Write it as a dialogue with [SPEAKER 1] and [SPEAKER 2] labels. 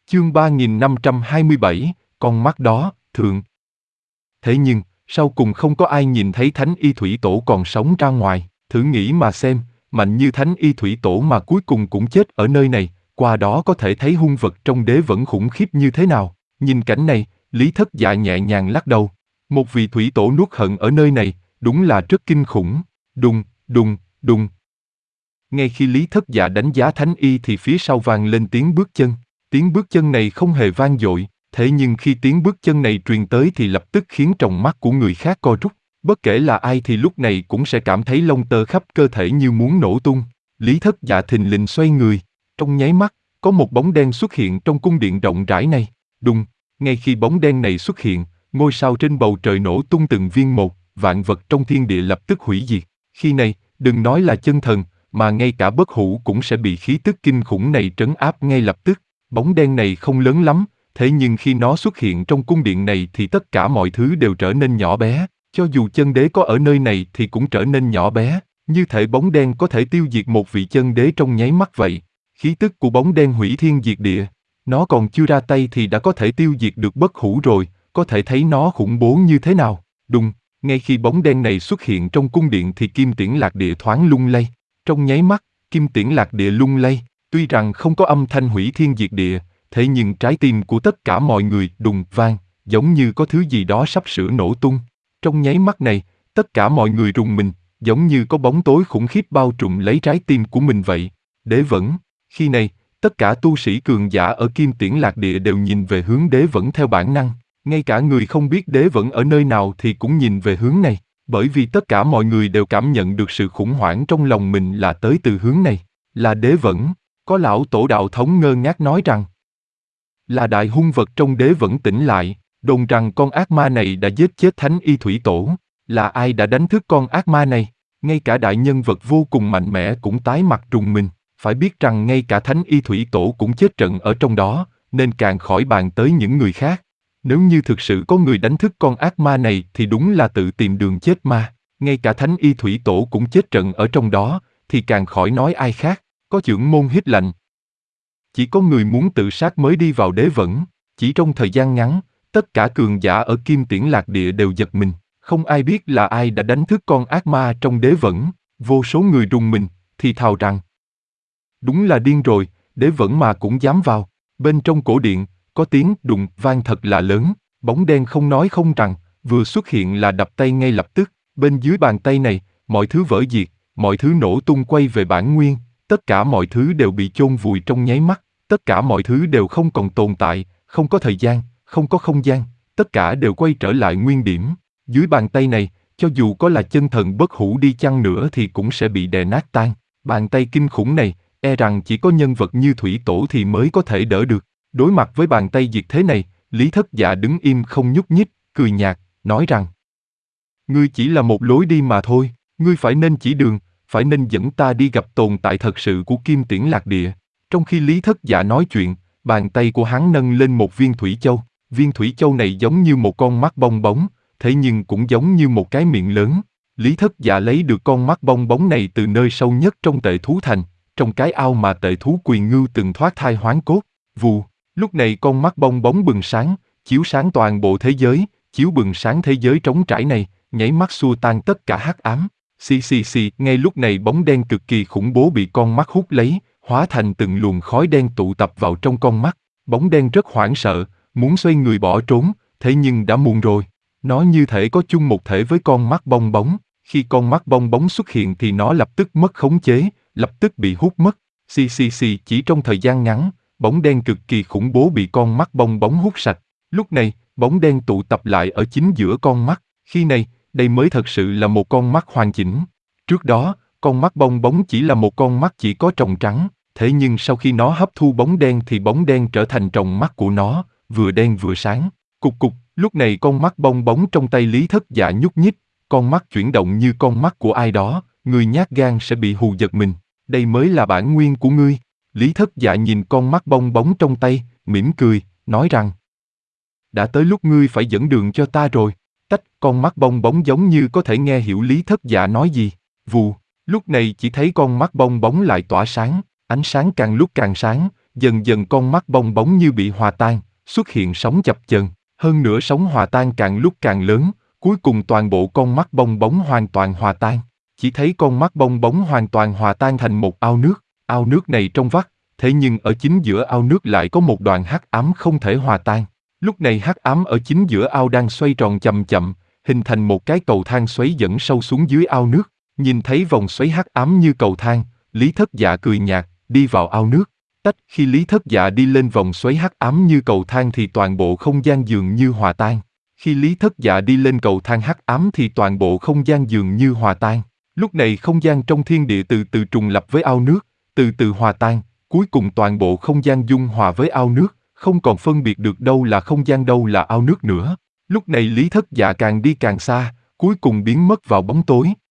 [SPEAKER 1] Chương 3527, con mắt đó, thượng. Thế nhưng, sau cùng không có ai nhìn thấy Thánh Y Thủy Tổ còn sống ra ngoài. Thử nghĩ mà xem, mạnh như Thánh Y Thủy Tổ mà cuối cùng cũng chết ở nơi này, qua đó có thể thấy hung vật trong đế vẫn khủng khiếp như thế nào. Nhìn cảnh này, Lý Thất Dạ nhẹ nhàng lắc đầu. Một vị Thủy Tổ nuốt hận ở nơi này, đúng là rất kinh khủng. Đùng, đùng, đùng. Ngay khi Lý Thất Dạ đánh giá Thánh Y thì phía sau vang lên tiếng bước chân. Tiếng bước chân này không hề vang dội, thế nhưng khi tiếng bước chân này truyền tới thì lập tức khiến tròng mắt của người khác co rút. Bất kể là ai thì lúc này cũng sẽ cảm thấy lông tơ khắp cơ thể như muốn nổ tung. Lý Thất Dạ thình lình xoay người. Trong nháy mắt, có một bóng đen xuất hiện trong cung điện rộng rãi này. Đùng, ngay khi bóng đen này xuất hiện, ngôi sao trên bầu trời nổ tung từng viên một, vạn vật trong thiên địa lập tức hủy diệt. Khi này, đừng nói là chân thần, mà ngay cả bất hủ cũng sẽ bị khí tức kinh khủng này trấn áp ngay lập tức. Bóng đen này không lớn lắm, thế nhưng khi nó xuất hiện trong cung điện này thì tất cả mọi thứ đều trở nên nhỏ bé. Cho dù chân đế có ở nơi này thì cũng trở nên nhỏ bé, như thể bóng đen có thể tiêu diệt một vị chân đế trong nháy mắt vậy. Khí tức của bóng đen hủy thiên diệt địa, nó còn chưa ra tay thì đã có thể tiêu diệt được bất hủ rồi, có thể thấy nó khủng bố như thế nào. Đùng, ngay khi bóng đen này xuất hiện trong cung điện thì kim tiễn lạc địa thoáng lung lay. Trong nháy mắt, kim tiễn lạc địa lung lay, tuy rằng không có âm thanh hủy thiên diệt địa, thế nhưng trái tim của tất cả mọi người đùng vang, giống như có thứ gì đó sắp sửa nổ tung. Trong nháy mắt này, tất cả mọi người rùng mình, giống như có bóng tối khủng khiếp bao trùm lấy trái tim của mình vậy. Đế vẫn, khi này, tất cả tu sĩ cường giả ở kim tiễn lạc địa đều nhìn về hướng đế vẫn theo bản năng, ngay cả người không biết đế vẫn ở nơi nào thì cũng nhìn về hướng này. Bởi vì tất cả mọi người đều cảm nhận được sự khủng hoảng trong lòng mình là tới từ hướng này, là đế vẫn. Có lão tổ đạo thống ngơ ngác nói rằng, là đại hung vật trong đế vẫn tỉnh lại, đồn rằng con ác ma này đã giết chết Thánh Y Thủy Tổ. Là ai đã đánh thức con ác ma này? Ngay cả đại nhân vật vô cùng mạnh mẽ cũng tái mặt rùng mình, phải biết rằng ngay cả Thánh Y Thủy Tổ cũng chết trận ở trong đó, nên càng khỏi bàn tới những người khác. Nếu như thực sự có người đánh thức con ác ma này thì đúng là tự tìm đường chết ma. Ngay cả Thánh Y Thủy Tổ cũng chết trận ở trong đó, thì càng khỏi nói ai khác. Có chưởng môn hít lạnh. Chỉ có người muốn tự sát mới đi vào đế vẫn. Chỉ trong thời gian ngắn, tất cả cường giả ở kim tiễn lạc địa đều giật mình. Không ai biết là ai đã đánh thức con ác ma trong đế vẫn. Vô số người rùng mình, thì thào rằng, đúng là điên rồi, đế vẫn mà cũng dám vào. Bên trong cổ điện, có tiếng đùng vang thật là lớn, bóng đen không nói không rằng, vừa xuất hiện là đập tay ngay lập tức. Bên dưới bàn tay này, mọi thứ vỡ diệt, mọi thứ nổ tung quay về bản nguyên, tất cả mọi thứ đều bị chôn vùi trong nháy mắt, tất cả mọi thứ đều không còn tồn tại, không có thời gian, không có không gian, tất cả đều quay trở lại nguyên điểm. Dưới bàn tay này, cho dù có là chân thần bất hủ đi chăng nữa thì cũng sẽ bị đè nát tan. Bàn tay kinh khủng này, e rằng chỉ có nhân vật như Thủy Tổ thì mới có thể đỡ được. Đối mặt với bàn tay diệt thế này, Lý Thất Dạ đứng im không nhúc nhích, cười nhạt, nói rằng, ngươi chỉ là một lối đi mà thôi, ngươi phải nên chỉ đường, phải nên dẫn ta đi gặp tồn tại thật sự của kim tiễn lạc địa. Trong khi Lý Thất Dạ nói chuyện, bàn tay của hắn nâng lên một viên thủy châu. Viên thủy châu này giống như một con mắt bong bóng, thế nhưng cũng giống như một cái miệng lớn. Lý Thất Dạ lấy được con mắt bong bóng này từ nơi sâu nhất trong Tệ Thú Thành, trong cái ao mà Tệ Thú Quyền Ngưu từng thoát thai hoán cốt. Vù, lúc này con mắt bong bóng bừng sáng, chiếu sáng toàn bộ thế giới, chiếu bừng sáng thế giới trống trải này, nháy mắt xua tan tất cả hắc ám. Xì, ngay lúc này bóng đen cực kỳ khủng bố bị con mắt hút lấy, hóa thành từng luồng khói đen tụ tập vào trong con mắt. Bóng đen rất hoảng sợ, muốn xoay người bỏ trốn, thế nhưng đã muộn rồi. Nó như thể có chung một thể với con mắt bong bóng. Khi con mắt bong bóng xuất hiện thì nó lập tức mất khống chế, lập tức bị hút mất. Xì, chỉ trong thời gian ngắn, bóng đen cực kỳ khủng bố bị con mắt bong bóng hút sạch. Lúc này, bóng đen tụ tập lại ở chính giữa con mắt. Khi này, đây mới thật sự là một con mắt hoàn chỉnh. Trước đó, con mắt bong bóng chỉ là một con mắt chỉ có tròng trắng, thế nhưng sau khi nó hấp thu bóng đen thì bóng đen trở thành tròng mắt của nó, vừa đen vừa sáng. Cục, lúc này con mắt bong bóng trong tay Lý Thất Dạ nhúc nhích, con mắt chuyển động như con mắt của ai đó, người nhát gan sẽ bị hù giật mình. Đây mới là bản nguyên của ngươi. Lý Thất Dạ nhìn con mắt bong bóng trong tay, mỉm cười, nói rằng, đã tới lúc ngươi phải dẫn đường cho ta rồi. Tách, con mắt bong bóng giống như có thể nghe hiểu Lý Thất Dạ nói gì. Vù, lúc này chỉ thấy con mắt bong bóng lại tỏa sáng, ánh sáng càng lúc càng sáng, dần dần con mắt bong bóng như bị hòa tan, xuất hiện sóng chập chờn. Hơn nữa sóng hòa tan càng lúc càng lớn, cuối cùng toàn bộ con mắt bong bóng hoàn toàn hòa tan. Chỉ thấy con mắt bong bóng hoàn toàn hòa tan thành một ao nước này trong vắt, thế nhưng ở chính giữa ao nước lại có một đoàn hắc ám không thể hòa tan. Lúc này hắc ám ở chính giữa ao đang xoay tròn chậm chậm, hình thành một cái cầu thang xoáy dẫn sâu xuống dưới ao nước. Nhìn thấy vòng xoáy hắc ám như cầu thang, Lý Thất Dạ cười nhạt, đi vào ao nước. Khi Lý Thất Dạ đi lên vòng xoáy hắc ám như cầu thang thì toàn bộ không gian dường như hòa tan. Khi Lý Thất Dạ đi lên cầu thang hắc ám thì toàn bộ không gian dường như hòa tan. Lúc này không gian trong thiên địa từ từ trùng lập với ao nước, từ từ hòa tan, cuối cùng toàn bộ không gian dung hòa với ao nước, không còn phân biệt được đâu là không gian đâu là ao nước nữa. Lúc này Lý Thất Dạ càng đi càng xa, cuối cùng biến mất vào bóng tối.